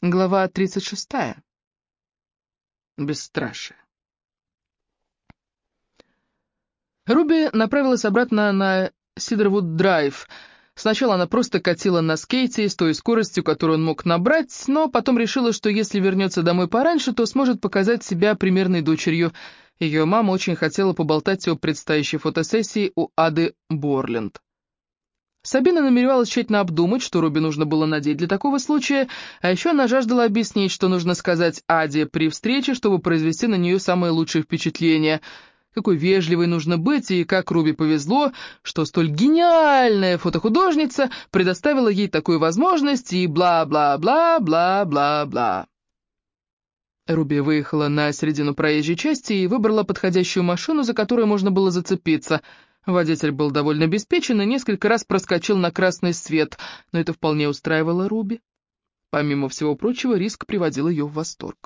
Глава 36. Бесстрашие. Руби направилась обратно на Сидервуд-драйв. Сначала она просто катила на скейте с той скоростью, которую он мог набрать, но потом решила, что если вернется домой пораньше, то сможет показать себя примерной дочерью. Ее мама очень хотела поболтать о предстоящей фотосессии у Ады Борленд. Сабина намеревалась тщательно обдумать, что Руби нужно было надеть для такого случая, а еще она жаждала объяснить, что нужно сказать Аде при встрече, чтобы произвести на нее самое лучшее впечатление. Какой вежливой нужно быть, и как Руби повезло, что столь гениальная фотохудожница предоставила ей такую возможность, и бла-бла-бла-бла-бла-бла. Руби выехала на середину проезжей части и выбрала подходящую машину, за которую можно было зацепиться. Водитель был довольно обеспечен и несколько раз проскочил на красный свет, но это вполне устраивало Руби. Помимо всего прочего, риск приводил ее в восторг.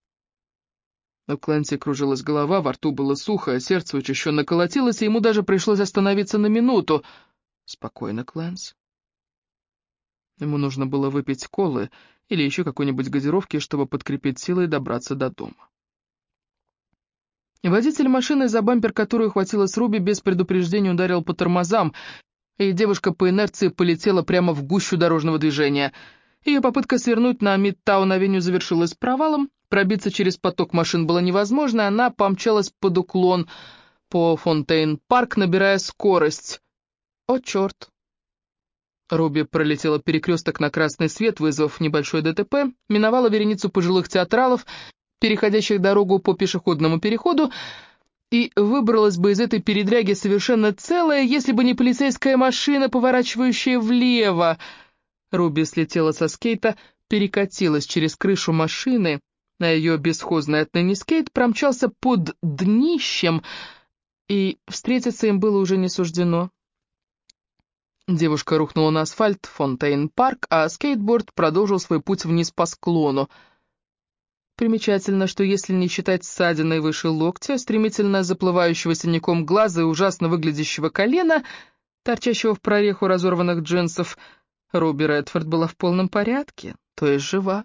У Клэнси кружилась голова, во рту было сухо, а сердце учащенно колотилось, и ему даже пришлось остановиться на минуту. «Спокойно, Клэнс». Ему нужно было выпить колы или еще какой-нибудь газировки, чтобы подкрепить силы и добраться до дома. Водитель машины, за бампер которую хватилась Руби, без предупреждения ударил по тормозам, и девушка по инерции полетела прямо в гущу дорожного движения. Ее попытка свернуть на Мидтаун-авеню завершилась провалом, пробиться через поток машин было невозможно, она помчалась под уклон по Фонтейн-парк, набирая скорость. О, черт! Руби пролетела перекресток на красный свет, вызвав небольшой ДТП, миновала вереницу пожилых театралов, переходящих дорогу по пешеходному переходу, и выбралась бы из этой передряги совершенно целая, если бы не полицейская машина, поворачивающая влево. Руби слетела со скейта, перекатилась через крышу машины, а ее бесхозный отныне скейт промчался под днищем, и встретиться им было уже не суждено. Девушка рухнула на асфальт Фонтейн-парк, а скейтборд продолжил свой путь вниз по склону. Примечательно, что если не считать ссадины выше локтя, стремительно заплывающего синяком глаза и ужасно выглядящего колена, торчащего в прореху разорванных джинсов, Руби Редфорд была в полном порядке, то есть жива.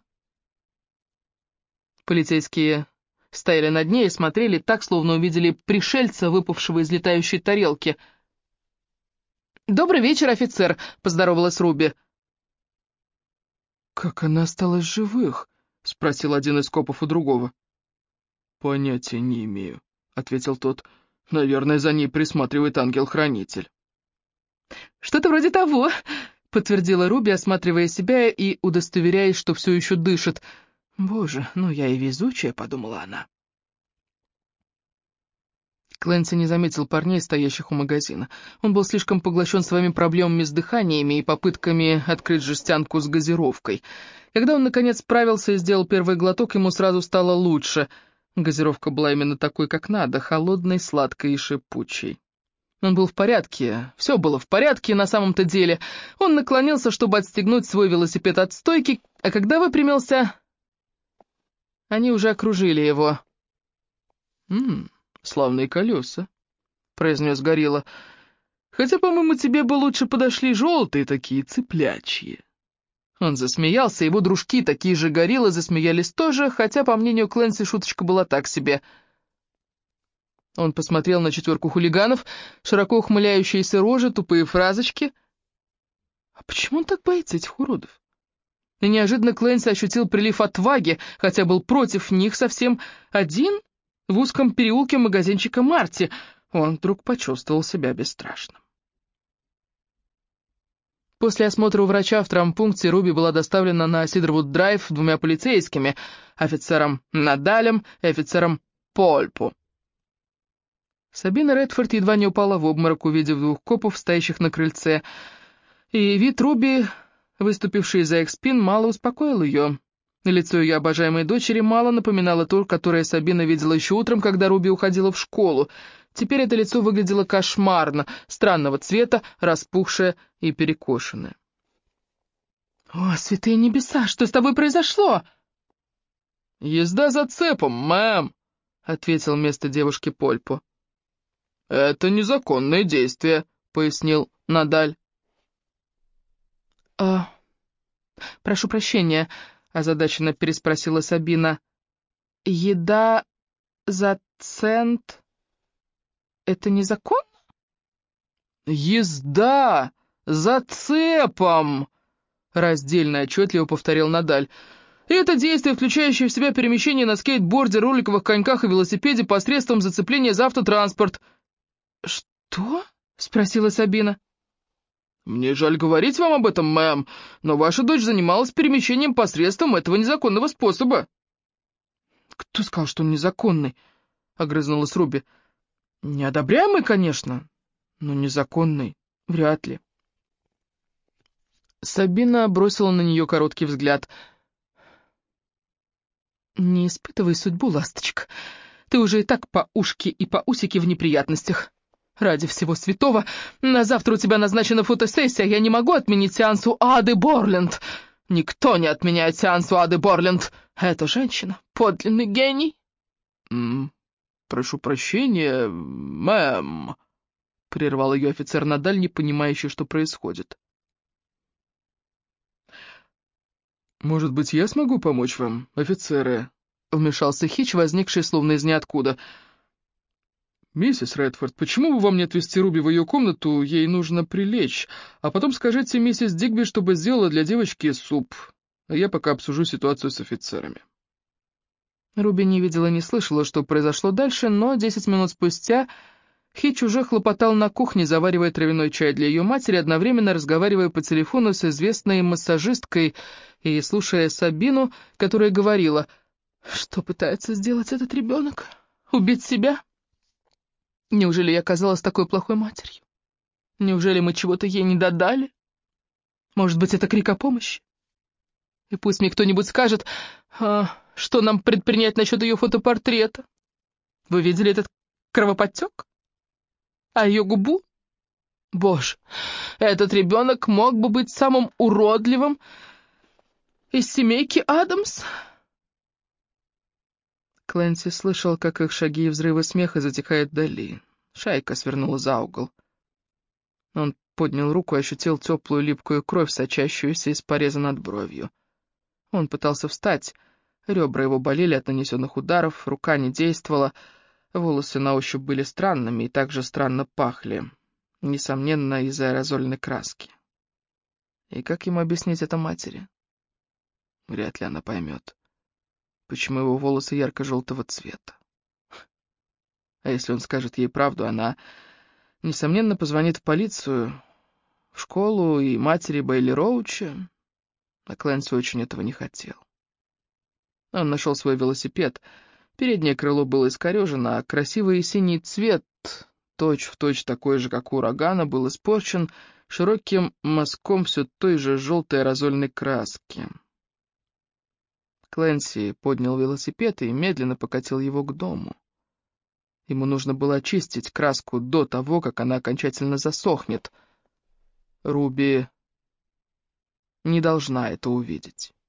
Полицейские стояли над ней и смотрели так, словно увидели пришельца, выпавшего из летающей тарелки. «Добрый вечер, офицер», — поздоровалась Руби. «Как она осталась живых?» — спросил один из копов у другого. «Понятия не имею», — ответил тот. «Наверное, за ней присматривает ангел-хранитель». «Что-то вроде того», — подтвердила Руби, осматривая себя и удостоверяясь, что все еще дышит. «Боже, ну я и везучая», — подумала она. Клэнси не заметил парней, стоящих у магазина. Он был слишком поглощен своими проблемами с дыханиями и попытками открыть жестянку с газировкой. Когда он, наконец, справился и сделал первый глоток, ему сразу стало лучше. Газировка была именно такой, как надо, холодной, сладкой и шипучей. Он был в порядке, все было в порядке на самом-то деле. Он наклонился, чтобы отстегнуть свой велосипед от стойки, а когда выпрямился, они уже окружили его. «Славные колеса», — произнес Горилла. «Хотя, по-моему, тебе бы лучше подошли желтые такие, цыплячьи». Он засмеялся, его дружки, такие же гориллы, засмеялись тоже, хотя, по мнению Клэнси, шуточка была так себе. Он посмотрел на четверку хулиганов, широко ухмыляющиеся рожи, тупые фразочки. А почему он так боится этих уродов? И неожиданно Клэнси ощутил прилив отваги, хотя был против них совсем один в узком переулке магазинчика Марти. Он вдруг почувствовал себя бесстрашным. После осмотра у врача в травмпункте Руби была доставлена на Сидервуд-драйв двумя полицейскими, офицером Надалем и офицером Польпу. Сабина Редфорд едва не упала в обморок, увидев двух копов, стоящих на крыльце, и вид Руби, выступивший из-за их спин, мало успокоил ее. Лицо ее обожаемой дочери мало напоминало то, которое Сабина видела еще утром, когда Руби уходила в школу. Теперь это лицо выглядело кошмарно, странного цвета, распухшее и перекошенное. «О, святые небеса, что с тобой произошло?» «Езда за цепом, мэм», — ответил вместо девушки Польпо. «Это незаконное действие», — пояснил Надаль. «Прошу прощения», озадаченно переспросила Сабина. «Еда за цент — это незаконно?» «Езда за цепом!» — раздельно и отчетливо повторил Надаль. «Это действие, включающее в себя перемещение на скейтборде, роликовых коньках и велосипеде посредством зацепления за автотранспорт». «Что?» — спросила Сабина. «Мне жаль говорить вам об этом, мэм, но ваша дочь занималась перемещением посредством этого незаконного способа». «Кто сказал, что он незаконный?» — огрызнулась Руби. «Неодобряемый, конечно, но незаконный вряд ли». Сабина бросила на нее короткий взгляд. «Не испытывай судьбу, ласточка. Ты уже и так по ушки и по усики в неприятностях. Ради всего святого, на завтра у тебя назначена фотосессия, я не могу отменить сеанс у Ады Борленд. Никто не отменяет сеанс у Ады Борленд. Эта женщина — подлинный гений». «Прошу прощения, мэм», — прервал ее офицер Надаль, не понимающий, что происходит. «Может быть, я смогу помочь вам, офицеры?» — вмешался Хич, возникший словно из ниоткуда. «Миссис Редфорд, почему бы вам не отвезти Руби в ее комнату? Ей нужно прилечь. А потом скажите миссис Дигби, чтобы сделала для девочки суп. А я пока обсужу ситуацию с офицерами». Руби не видела и не слышала, что произошло дальше, но 10 минут спустя Хич уже хлопотал на кухне, заваривая травяной чай для ее матери, одновременно разговаривая по телефону с известной массажисткой и слушая Сабину, которая говорила: «Что пытается сделать этот ребенок? Убить себя? Неужели я оказалась такой плохой матерью? Неужели мы чего-то ей не додали? Может быть, это крик о помощи? И пусть мне кто-нибудь скажет, что нам предпринять насчет ее фотопортрета. Вы видели этот кровоподтек? А ее губу? Боже, этот ребенок мог бы быть самым уродливым из семейки Адамс». Клэнси слышал, как их шаги и взрывы смеха затихают вдали. Шайка свернула за угол. Он поднял руку и ощутил теплую липкую кровь, сочащуюся из пореза над бровью. Он пытался встать. Ребра его болели от нанесенных ударов, рука не действовала, волосы на ощупь были странными и также странно пахли, несомненно, из-за аэрозольной краски. И как ему объяснить это матери? Вряд ли она поймет, почему его волосы ярко-желтого цвета. А если он скажет ей правду, она, несомненно, позвонит в полицию, в школу и матери Бейли Роуча, а Клэнси очень этого не хотел. Он нашел свой велосипед. Переднее крыло было искорежено, а красивый синий цвет, точь-в-точь такой же, как у урагана, был испорчен широким мазком все той же желтой аэрозольной краски. Клэнси поднял велосипед и медленно покатил его к дому. Ему нужно было очистить краску до того, как она окончательно засохнет. Руби не должна это увидеть.